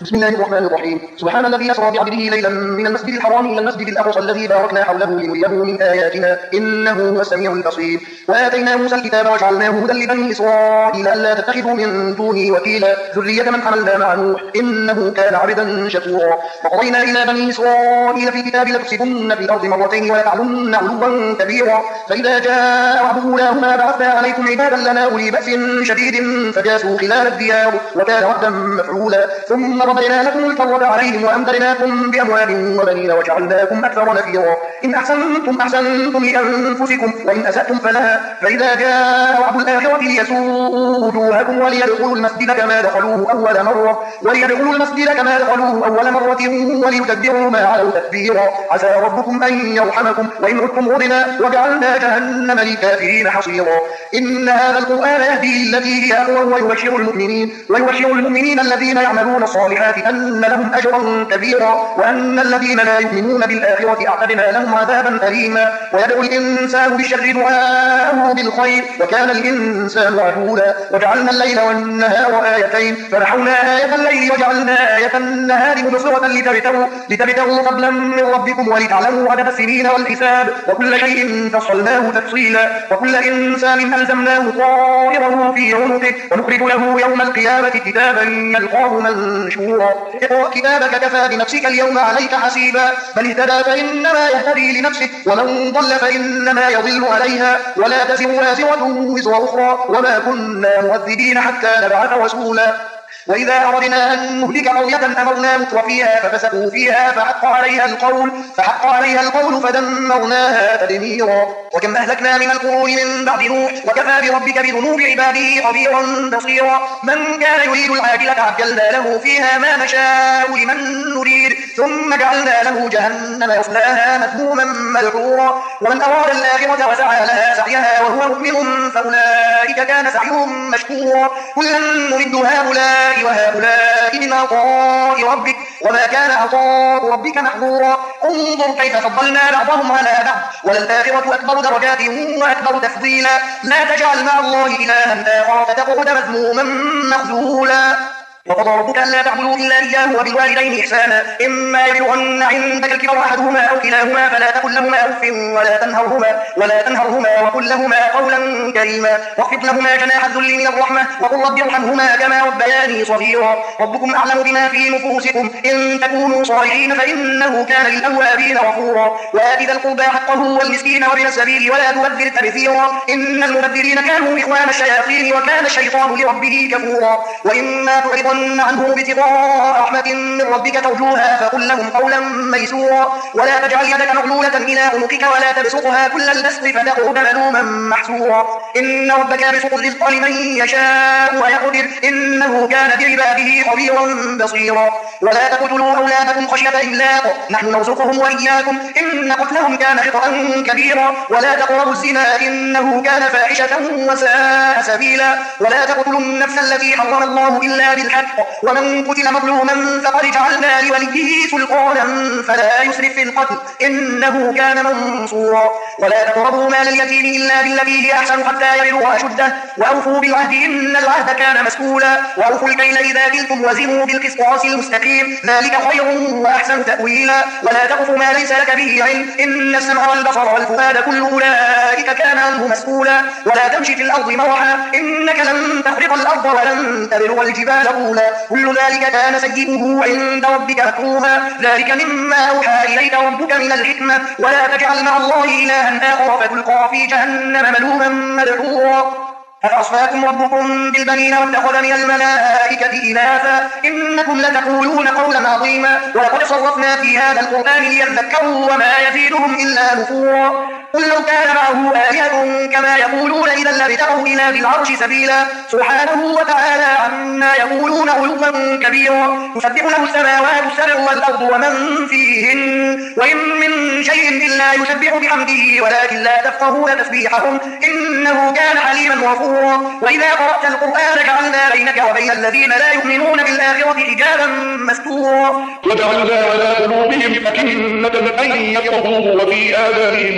بسم الله الرحمن الرحيم. سبحان الذي أسرى بعبده ليلا من المسجد الحرام إلى المسجد الأقصى الذي باركنا حوله لنريه من آياتنا إنه هو السميع البصير. وآتينا موسى الكتاب وجعلناه هدى لبني إسرائيل ألا تتخذوا من دونه وكيلا ذرية من حملنا مع نوح إنه كان عبدا شكورا. وقضينا إلى بني إسرائيل في الكتاب لتفسدن في الأرض مرتين ولتعلن علوا كبيرا. فإذا جاء وعد أولاهما بعثنا عليكم عبادا لنا أولي بأس شديد فجاسوا خلال الديار وكان وعدا مفعولا. ثم رددنا لكم الكرة عليهم وأمددناكم بأموال وبنين وجعلناكم أكثر نفيرا. إن أحسنتم أحسنتم لأنفسكم وإن أسأتم فلها. فإذا جاء وعد الآخرة ليسوءوا وجوهكم وليدخلوا المسجد كما دخلوه أول مرة وليتبروا ما علوا تتبيرا. عسى ربكم أن يرحمكم وإن عدتم عدنا وجعلنا جهنم للكافرين حصيرا. إن هذا القرآن يهدي للتي هي أقوم ويبشر المؤمنين الذين يعملون الصالحات أن لهم أجرا كبيرا وأن الذين لا يؤمنون بالآخرة أعتدنا لهم عذابا أليما. ويدعو الإنسان بالشر دعاءه بالخير وكان الإنسان عجولا. وجعلنا الليل والنهار آيتين فمحونا آية الليل وجعلنا آية النهار مبصرة لتبتغوا فضلا من ربكم ولتعلموا عدد السنين والحساب وكل شيء فصلناه تفصيلا. وكل إنسان ألزمناه طائره في عنقه ونخرج له يوم القيامة كتابا يلقاه منشورا. اقرأ كتابك كفى بنفسك اليوم عليك حسيبا. من اهتدى فإنما يهتدي لنفسه ومن ضل فإنما يضل عليها ولا تزر وازرة وزر أخرى وما كنا مؤذبين حتى نبعث رسولا. وإذا أردنا أن نهلك قرية أمرنا مترفيها ففسقوا فيها فحق عليها القول فدمرناها تدميرا. وكم أهلكنا من القرون من بعد نوح وكفى بربك بذنوب عباده خبيرا بصيرا. من كان يريد العاجلة عجلنا له فيها ما نشاء لمن نريد ثم جعلنا له جهنم يصلاها مذموما مدحورا. ومن أراد الآخرة وسعى لها سعيها وهو مؤمن فأولئك كان سعيهم مشكورا. كلا نمد هؤلاء وهؤلاء من عطاء ربك وما كان عطاء ربك محظورا. انظر كيف فضلنا بعضهم على بعض وللآخرة أكبر درجات وأكبر تفضيلا. لا تجعل مع الله إلها آخر فتقعد مذموما مخذولا. وقضى ربك ألا تعبدوا إلا إياه وبالوالدين إحسانا إما يبلغن عندك الكبر أحدهما أو كلاهما فلا تقل لهما أف ولا تنهرهما وقل لهما قولا كريما واخفض لهما جناح الذل من الرحمة وقل رب ارحمهما كما ربياني صغيرا. ربكم أعلم بما في نفوسكم إن تكونوا صالحين فإنه كان للأوابين غفورا. وآت ذا القربى حقه والمسكين وابن السبيل ولا تبذر تبذيرا إن المبذرين كانوا إخوان الشياطين وكان الشيطان لربه كفورا. وإما تعرضن عنهم ابتغاء رحمة من ربك ترجوها فقل لهم قولا ميسورا. ولا تجعل يدك مغلولة إلى عنقك ولا تبسطها كل البسط فتقعد ملوما محسورا. إن ربك يبسط الرزق لمن يشاء ويقدر إنه كان بعباده خبيرا بصيرا. ولا تقتلوا أولادكم خشية إملاق نحن نرزقهم وإياكم إن قتلهم كان خطأ كبيرا. ولا تقربوا الزنا إنه كان فاحشة وساء سبيلا. ولا تقتلوا النفس التي حرم الله إلا بالحق ومن قتل مظلوما فقد جعلنا لوليه سلطانا فلا يسرف في القتل إنه كان منصورا. ولا تقربوا مال اليتيم إلا بالتي هي أحسن حتى يبلغ أشده وأوفوا بالعهد إن العهد كان مسؤولا. وأوفوا الكيل إذا كلتم وزنوا بالقسطاس المستقيم ذلك خير وأحسن تأويلا. ولا تقف ما ليس لك به علم إن السمع والبصر والفؤاد كل أولئك كان عنه مسؤولا. ولا تمشي في الأرض مرحا إنك لن تخرق الأرض ولن تبلغ الجبال طولا كل ذلك كان سيئه عند ربك مكروها. ذلك مما أوحى إليك ربك من الحكمة. ولا تجعل مع الله إلها آخر فتلقى في جهنم ملوما مدحورا. أفأصفاكم ربكم بالبنين واتخذ من الملائكة إناثا إنكم لتقولون قولا عظيما. ولقد صرفنا في هذا القرآن ليذكروا وما يزيدهم إلا نفورا. قل لو كان معه آلهة كما يقولون إذا لابتغوا إلى ذي العرش سبيلا. سبحانه وتعالى عما يقولون علوا كبيرا. يسبح له السماوات السبع والأرض ومن فيهن وإن من شيء إلا يسبح بحمده ولكن لا تفقهون تسبيحهم إنه كان حليما غفورا. وإذا قرأت القرآن جعلنا بينك وبين الذين لا يؤمنون بالآخرة حجابا مستورا. وجعلنا على قلوبهم أكنة أن يفقهوه وفي آذانهم وقرا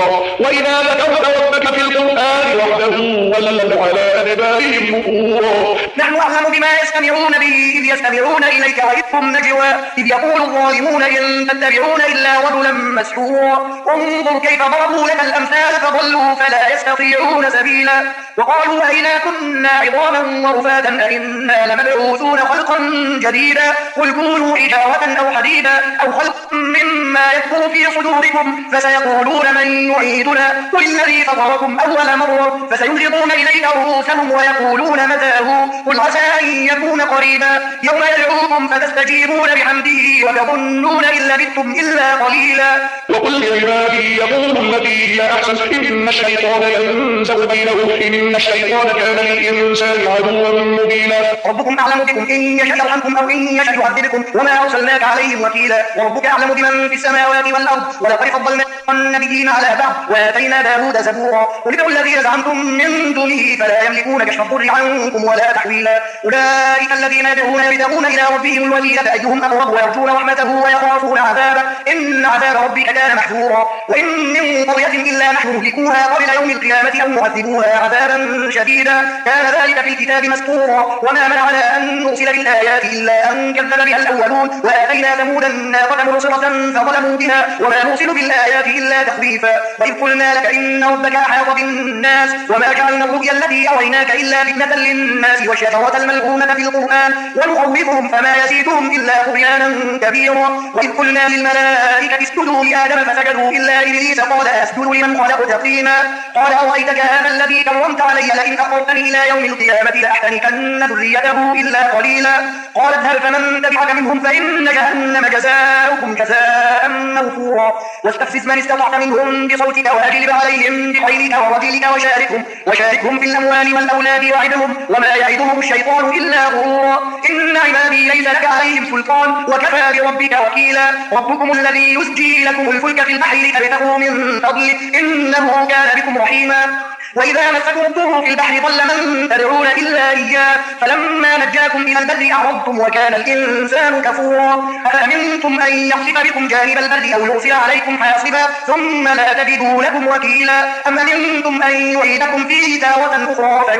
وإذا ذكرت ربك في القرآن وحده ولوا على أدبارهم نفورا. نحن أعلم بما يستمعون به إذ يستمعون إليك وإذ هم نجوى إذ يقول الظالمون إن تتبعون إلا رجلا مسحورا. انظر كيف ضربوا لك الأمثال فضلوا فلا يستطيعون سبيلا. وقالوا أئنا كنا عظاما ورفاتا أئنا لمبعوثون خلقا جديدا قل كونوا حجارة أو حديدا أو خلق مما يكبر في صدوركم فسيقولون من يعيدنا قل الذي فطركم أول مرة فسينغضون إليك رؤوسهم ويقولون متاه قل عسى أن يكون قريبا يوم يدعوكم فتستجيبون بحمده وتظنون إن لبثتم إلا قليلا. وقل لعبادي يقولوا التي هي أحسن إن الشيطان ينزغ بينهم إن الشيطان كان للإنسان عدوا مبينا. ربكم أعلم بكم إن يشأ يرحمكم أو إن يشأ يعذبكم وما أرسلناك عليهم وكيلا. وربك أعلم بمن في السماوات والأرض ولقد فضلنا النبيين على بعض وآتينا داود زبورا. قل ادعوا الذين زعمتم من دونه فلا يملكون كشف الضر عنكم ولا تحويلا. أولئك الذين يدعون يبتغون إلى ربهم الوسيلة أيهم أقرب ويرجون رحمته ويخافون عذابه إن عذاب ربك كان محذورا. وإن من قرية إلا نحن نهلكوها قبل يوم القيامة أو معذبوها عذابا شديدا كان ذلك في الكتاب مسطورا. وما منعنا أن نرسل بالآيات إلا أن كذب بها الأولون وآتينا ثمود الناقة مبصرة فظلموا بها وما نرسل بالآيات إلا تخويفا. وإذ قلنا لك إن ربك أحاط بالناس وما جعلنا الرؤيا التي أريناك إلا فتنة للناس والشجرة الملعونة في القرآن ونخوفهم فما يزيدهم إلا طغيانا كبيرا. وإذ قلنا للملائكة اسجدوا لآدم فسجدوا إلا إبليس قال أسجد لمن خلقت طينا قال أرأيتك هذا الذي كرمت علي لئن أخرتني إلى يوم القيامة لأحتنكن ذريته إلا قليلا. قال اذهب فمن تبعك منهم فإن جهنم جزاؤكم جزاء موفورا. واستفزز من استطعت منهم بصوتك وأجلب عليهم بخيلك ورجلك وشاركهم في الأموال والأولاد وعدهم وما يعدهم الشيطان إلا غرورا. إن عبادي ليس لك عليهم سلطان وكفى بربك وكيلا. ربكم الذي يسجي لكم الفلك في البحر لتبتغوا من فضله إنه كان بكم رحيما. وإذا مسكم الضر في البحر ضل من تدعون إلا إياه فلما نجاكم إلى البر أعرضتم وكان الإنسان كفورا. أفأمنتم أن يخسف بكم جانب البر أو يرسل عليكم حاصبا ثم لا تجدوا لكم وكيلا. أم أمنتم أن يعيدكم فيه تارة أخرى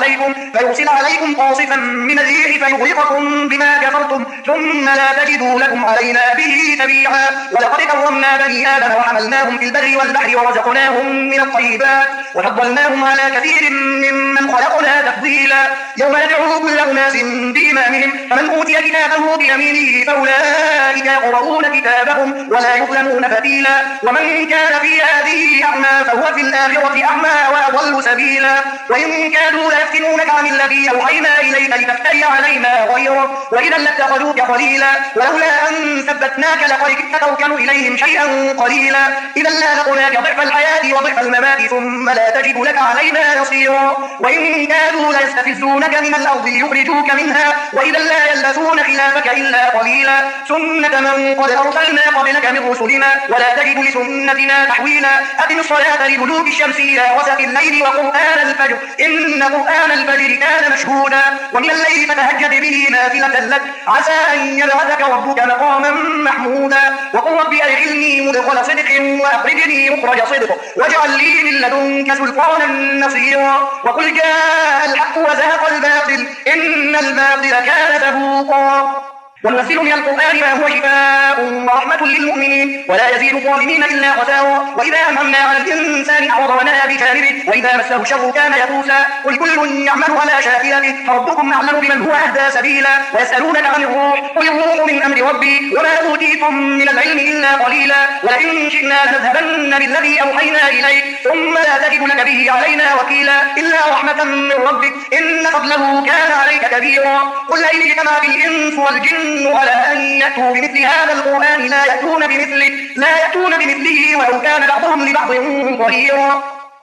فيرسل عليكم قاصفا من الريح فيغرقكم بما كفرتم ثم لا تجدوا لكم علينا به تبيعا. ولقد كرمنا بني آدم وحملناهم في البر والبحر ورزقناهم من الطيبات وفضلناهم على كثير ممن خلقنا تفضيلا. يوم ندعو كل أناس بإمامهم فمن أوتي كتابه بيمينه فأولئك يقرؤون كتابهم ولا يظلمون فتيلا. ومن كان في هذه أعمى فهو في الآخرة أعمى وأضل سبيلا. وإن كادوا ليفتنونك عن الذي أوحينا إليك لتفتري علينا غيره وإذا لاتخذوك خليلا. ولولا أن ثبتناك لقد كدت تركن إليهم شيئا قليلا. إذا لأذقناك ضعف الحياة وضعف الممات ثم لا تجد لك علينا نصيرا. وإن كادوا ليستفزونك من الأرض ليخرجوك منها وإذا لا يلبثون خلافك إلا قليلا. سنة من قد أرسلنا قبلك من رسلنا ولا تجد لسنتنا تحويلا. أقم الصلاة لدلوك الشمس إلى غسق الليل وقرآن الفجر إن قرآن الفجر كان مشهودا. ومن الليل فتهجد به نافلة لك عسى أن يبعثك ربك مقاما محمودا. وقل رب أدخلني مدخل صدق وأخرجني مخرج صدق واجعل لي من لدنك سلطانا نصيرا. وقل جاء الحق وزهق الباطل إن الباطل كان زهوقا. وننزل من القرآن ما هو شفاء ورحمة للمؤمنين ولا يزيد الظالمين إلا خسارا. وإذا أنعمنا على الإنسان أعرض ونأى بجانبه وإذا مسه الشر كان يئوسا. قل كل يعمل على شاكلته فربكم أعلم بمن هو أهدى سبيلا. ويسألونك عن الروح قل الروح من أمر ربي وما أوتيتم من العلم إلا قليلا. ولئن شئنا لنذهبن بالذي أوحينا إليك ثم لا تجد لك به علينا وكيلا إلا رحمة من ربك إن فضله كان عليك كبيرا. قل لئن اجتمعت الإنس والجن على أن يأتوا بمثل هذا القرآن لا يأتون بمثله ولو كان بعضهم لبعض ظهيرا.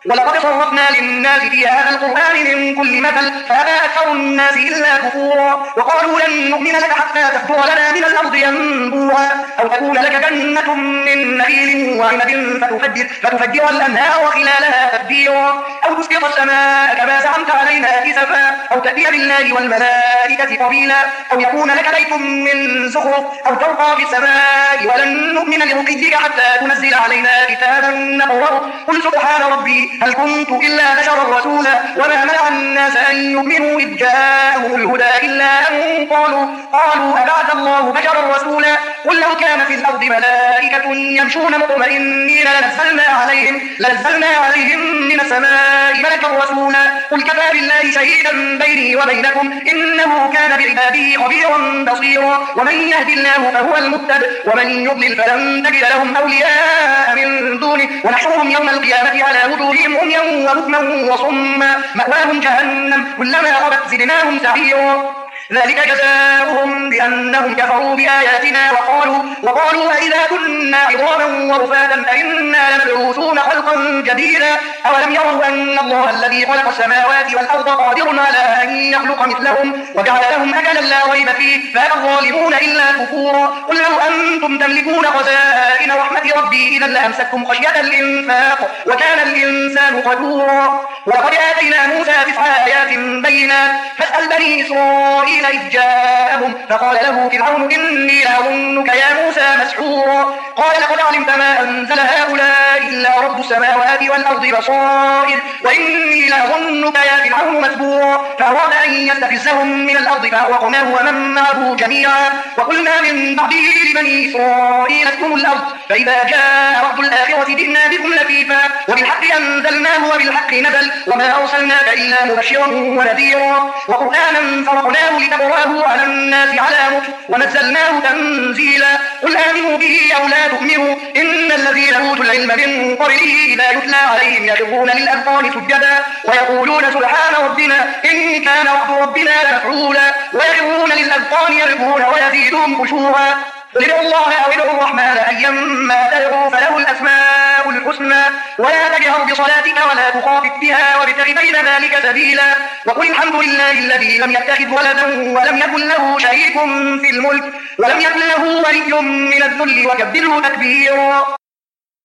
ولقد صرفنا للناس في هذا القرآن من كل مثل فأبى أكثر الناس إلا كفورا وقالوا لن نؤمن لك حتى تفجر لنا من الأرض ينبوعا أو تكون لك جنة من نخيل وعنب فتفجر الأنهار خلالها تفجيرا أو تسقط السماء كما زعمت علينا كسفا أو تأتي بالله والملائكة قبيلا أو يكون لك بيت من زخرف أو ترقى في السماء ولن نؤمن لرقيك حتى تنزل علينا كتابا نقرأه قل سبحان ربي هل كنت إلا بشرا رسولا وما منع الناس أن يؤمنوا إذ جاءهم الهدى إلا أن قالوا أبعث الله بشرا رسولا قل لو كان في الأرض ملائكة يمشون مطمئنين لنزلنا عليهم من السماء ملكا رسولا قل كفى بالله شهيدا بيني وبينكم إنه كان بعباده خبيرا بصيرا ومن يهد الله فهو المهتد ومن يضلل فلن تجد لهم أولياء من دونه ونحشرهم يوم القيامة على وجوههم عميا وبكما وصما مأواهم جهنم كلما غبت زدناهم سعيرا ذلك جزاؤهم بأنهم كفروا بآياتنا وقالوا أئذا كنا عظاما ورفاتا أئنا لمبعوثون خلقا جديدا أولم يروا أن الله الذي خلق السماوات والأرض قادر على أن يخلق مثلهم وجعل لهم أجلا لا ريب فيه فأبى الظالمون إلا كفورا قل لو أنتم تملكون خزائن رحمة ربي إذا لأمسكتم خشية الإنفاق وكان الإنسان قدورا ولقد آتينا موسى 9 آيات بينات فاسأل بني إسرائيل إذ جاءهم فقال له فرعون إني لأظنك يا موسى مسحورا قال لقد علمت ما أنزل هؤلاء إلا رب السماوات والأرض بصائر وإني لأظنك يا فرعون مثبورا فأراد أن يستفزهم من الأرض فأغرقناه ومن معه جميعا وقلنا من بعده لبني إسرائيل اسكنوا الأرض فإذا جاء وعد الآخرة جئنا بكم لفيفا وبالحق أنزلناه وبالحق نزل وما أرسلناك إلا مبشرا ونذيرا وقرآنا فرقناه لتقرأه على الناس على مكث ونزلناه تنزيلا قل آمنوا به أو لا تؤمنوا إن الذين أوتوا العلم من قبله إذا يتلى عليهم يخرون للأذقان سجدا ويقولون سبحان ربنا إن كان وعد ربنا لمفعولا ويخرون للأذقان يبكون ويزيدهم خشوعا قل ادعوا الله أو ادعوا الرحمن أيما تدعوا فله الأسماء الحسنى ولا تجهر بصلاتك ولا تخافت بها وابتغ بين ذلك سبيلا وقل الحمد لله الذي لم يتخذ ولدا ولم يكن له شريك في الملك ولم يكن له ولي من الذل وكبره تكبيرا.